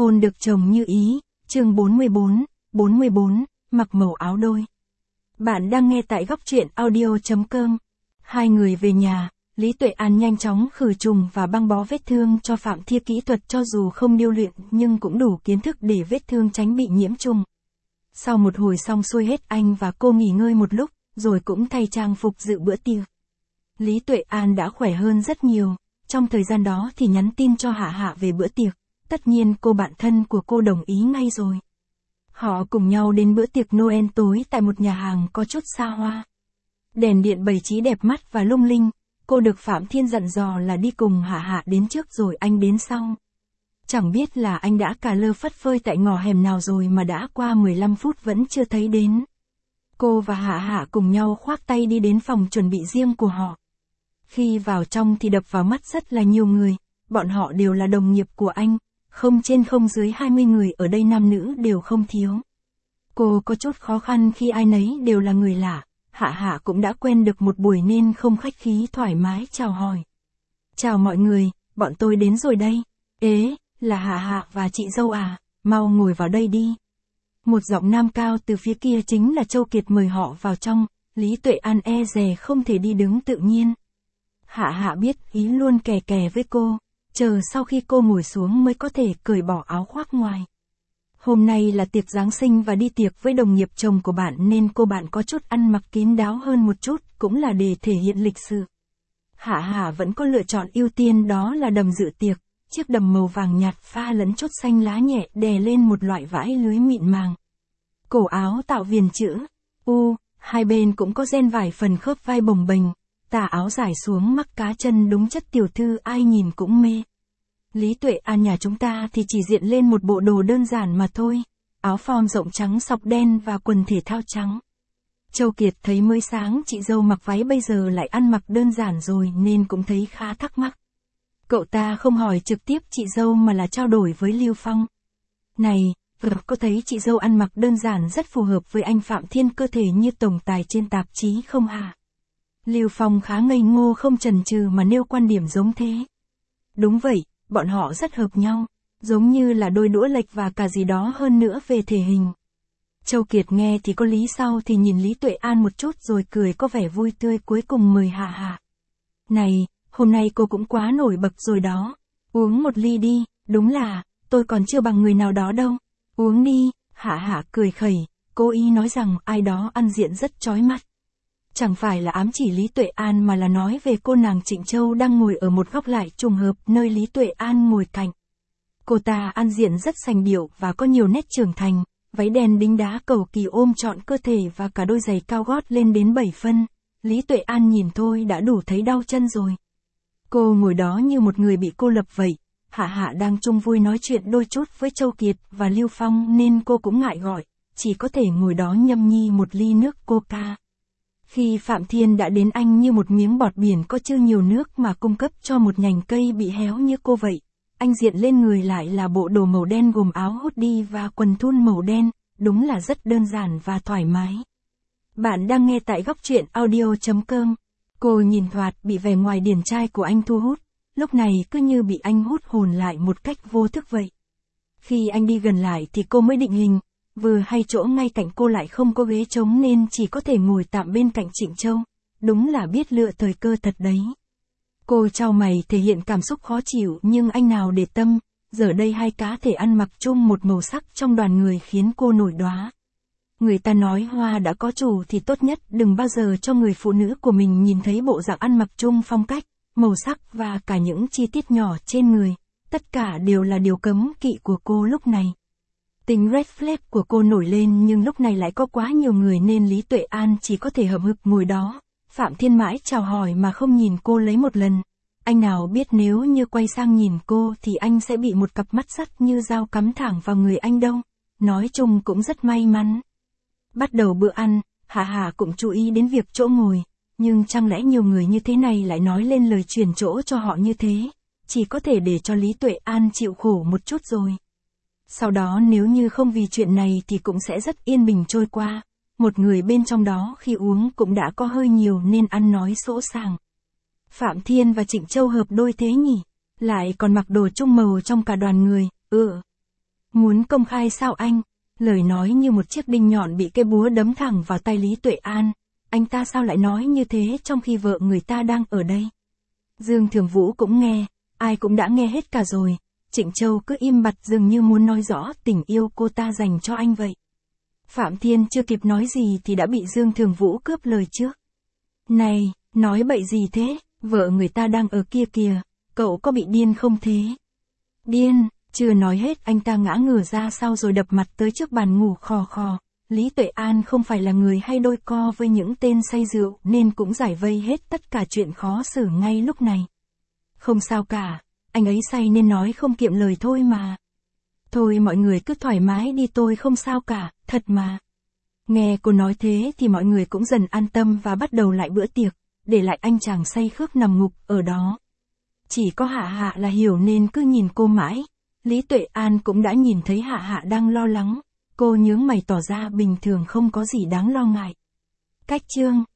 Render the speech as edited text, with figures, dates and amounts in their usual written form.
hôn được chồng như ý, chương 44, mặc màu áo đôi. Bạn đang nghe tại góc truyện audio.com. Hai người về nhà, Lý Tuệ An nhanh chóng khử trùng và băng bó vết thương cho Phạm Thiên. Kỹ thuật cho dù không điêu luyện nhưng cũng đủ kiến thức để vết thương tránh bị nhiễm trùng. Sau một hồi xong xuôi hết, anh và cô nghỉ ngơi một lúc, rồi cũng thay trang phục dự bữa tiệc. Lý Tuệ An đã khỏe hơn rất nhiều, trong thời gian đó thì nhắn tin cho Hạ Hạ về bữa tiệc. Tất nhiên cô bạn thân của cô đồng ý ngay rồi. Họ cùng nhau đến bữa tiệc Noel tối tại một nhà hàng có chút xa hoa. Đèn điện bày trí đẹp mắt và lung linh, cô được Phạm Thiên dặn dò là đi cùng Hạ Hạ đến trước rồi anh đến sau. Chẳng biết là anh đã cà lơ phất phơi tại ngõ hẻm nào rồi mà đã qua 15 phút vẫn chưa thấy đến. Cô và Hạ Hạ cùng nhau khoác tay đi đến phòng chuẩn bị riêng của họ. Khi vào trong thì đập vào mắt rất là nhiều người, bọn họ đều là đồng nghiệp của anh, không trên không dưới 20 người, ở đây nam nữ đều không thiếu. Cô có chút khó khăn khi ai nấy đều là người lạ, Hạ Hạ cũng đã quen được một buổi nên không khách khí thoải mái chào hỏi. Chào mọi người, bọn tôi đến rồi đây. Ế, là Hạ Hạ và chị dâu à, mau ngồi vào đây đi. Một giọng nam cao từ phía kia chính là Châu Kiệt mời họ vào trong. Lý Tuệ An e dè không thể đi đứng tự nhiên. Hạ Hạ biết ý luôn kè kè với cô, chờ sau khi cô ngồi xuống mới có thể cởi bỏ áo khoác ngoài. Hôm nay là tiệc Giáng sinh và đi tiệc với đồng nghiệp chồng của bạn nên cô bạn có chút ăn mặc kín đáo hơn một chút, cũng là để thể hiện lịch sự. Hạ Hạ vẫn có lựa chọn ưu tiên, đó là đầm dự tiệc, chiếc đầm màu vàng nhạt pha lẫn chút xanh lá nhẹ đè lên một loại vải lưới mịn màng. Cổ áo tạo viền chữ U, hai bên cũng có ren vải phần khớp vai bồng bềnh, tà áo dài xuống mắc cá chân đúng chất tiểu thư ai nhìn cũng mê. Lý Tuệ An nhà chúng ta thì chỉ diện lên một bộ đồ đơn giản mà thôi, áo form rộng trắng sọc đen và quần thể thao trắng. Châu Kiệt thấy mới sáng chị dâu mặc váy bây giờ lại ăn mặc đơn giản rồi nên cũng thấy khá thắc mắc. Cậu ta không hỏi trực tiếp chị dâu mà là trao đổi với Lưu Phong. Này, có thấy chị dâu ăn mặc đơn giản rất phù hợp với anh Phạm Thiên, cơ thể như tổng tài trên tạp chí không hả? Lưu Phong khá ngây ngô không chần chừ mà nêu quan điểm giống thế. Đúng vậy, bọn họ rất hợp nhau, giống như là đôi đũa lệch và cả gì đó hơn nữa về thể hình. Châu Kiệt nghe thì có lý, sau thì nhìn Lý Tuệ An một chút rồi cười có vẻ vui tươi, cuối cùng mời Hạ Hạ. Này, hôm nay cô cũng quá nổi bật rồi đó, uống một ly đi. Đúng là, tôi còn chưa bằng người nào đó đâu. Uống đi. Hạ Hạ cười khẩy, cố ý nói rằng ai đó ăn diện rất chói mắt. Chẳng phải là ám chỉ Lý Tuệ An mà là nói về cô nàng Trịnh Châu đang ngồi ở một góc lại trùng hợp nơi Lý Tuệ An ngồi cạnh. Cô ta ăn diện rất sành điệu và có nhiều nét trưởng thành, váy đen đính đá cầu kỳ ôm trọn cơ thể và cả đôi giày cao gót lên đến 7 phân. Lý Tuệ An nhìn thôi đã đủ thấy đau chân rồi. Cô ngồi đó như một người bị cô lập vậy. Hạ Hạ đang chung vui nói chuyện đôi chút với Châu Kiệt và Lưu Phong nên cô cũng ngại gọi, chỉ có thể ngồi đó nhâm nhi một ly nước coca. Khi Phạm Thiên đã đến, anh như một miếng bọt biển có chứa nhiều nước mà cung cấp cho một nhành cây bị héo như cô vậy. Anh diện lên người lại là bộ đồ màu đen gồm áo hoodie và quần thun màu đen, đúng là rất đơn giản và thoải mái. Bạn đang nghe tại góc truyện audio.com. Cô nhìn thoạt bị vẻ ngoài điển trai của anh thu hút, lúc này cứ như bị anh hút hồn lại một cách vô thức vậy. Khi anh đi gần lại thì cô mới định hình, vừa hay chỗ ngay cạnh cô lại không có ghế trống nên chỉ có thể ngồi tạm bên cạnh Trịnh Châu, đúng là biết lựa thời cơ thật đấy. Cô chau mày thể hiện cảm xúc khó chịu nhưng anh nào để tâm, giờ đây hai cá thể ăn mặc chung một màu sắc trong đoàn người khiến cô nổi đóa. Người ta nói hoa đã có chủ thì tốt nhất đừng bao giờ cho người phụ nữ của mình nhìn thấy bộ dạng ăn mặc chung phong cách, màu sắc và cả những chi tiết nhỏ trên người, tất cả đều là điều cấm kỵ của cô lúc này. Tính red flag của cô nổi lên nhưng lúc này lại có quá nhiều người nên Lý Tuệ An chỉ có thể hậm hực ngồi đó. Phạm Thiên mãi chào hỏi mà không nhìn cô lấy một lần. Anh nào biết nếu như quay sang nhìn cô thì anh sẽ bị một cặp mắt sắt như dao cắm thẳng vào người anh đâu. Nói chung cũng rất may mắn. Bắt đầu bữa ăn, Hạ Hạ cũng chú ý đến việc chỗ ngồi. Nhưng chẳng lẽ nhiều người như thế này lại nói lên lời chuyển chỗ cho họ như thế? Chỉ có thể để cho Lý Tuệ An chịu khổ một chút rồi. Sau đó nếu như không vì chuyện này thì cũng sẽ rất yên bình trôi qua. Một người bên trong đó khi uống cũng đã có hơi nhiều nên ăn nói sỗ sàng. Phạm Thiên và Trịnh Châu hợp đôi thế nhỉ? Lại còn mặc đồ chung màu trong cả đoàn người, Muốn công khai sao anh? Lời nói như một chiếc đinh nhọn bị cây búa đấm thẳng vào tay Lý Tuệ An. Anh ta sao lại nói như thế trong khi vợ người ta đang ở đây? Dương Thường Vũ cũng nghe, ai cũng đã nghe hết cả rồi. Trịnh Châu cứ im bặt dường như muốn nói rõ tình yêu cô ta dành cho anh vậy. Phạm Thiên chưa kịp nói gì thì đã bị Dương Thường Vũ cướp lời trước. Này, nói bậy gì thế, vợ người ta đang ở kia kìa, cậu có bị điên không thế? Điên, chưa nói hết anh ta ngã ngửa ra sau rồi đập mặt tới trước bàn ngủ khò khò. Lý Tuệ An không phải là người hay đôi co với những tên say rượu nên cũng giải vây hết tất cả chuyện khó xử ngay lúc này. Không sao cả, anh ấy say nên nói không kiệm lời thôi mà. Thôi mọi người cứ thoải mái đi, tôi không sao cả, thật mà. Nghe cô nói thế thì mọi người cũng dần an tâm và bắt đầu lại bữa tiệc, để lại anh chàng say khước nằm ngục ở đó. Chỉ có Hạ Hạ là hiểu nên cứ nhìn cô mãi. Lý Tuệ An cũng đã nhìn thấy Hạ Hạ đang lo lắng. Cô nhướng mày tỏ ra bình thường không có gì đáng lo ngại. Cách chương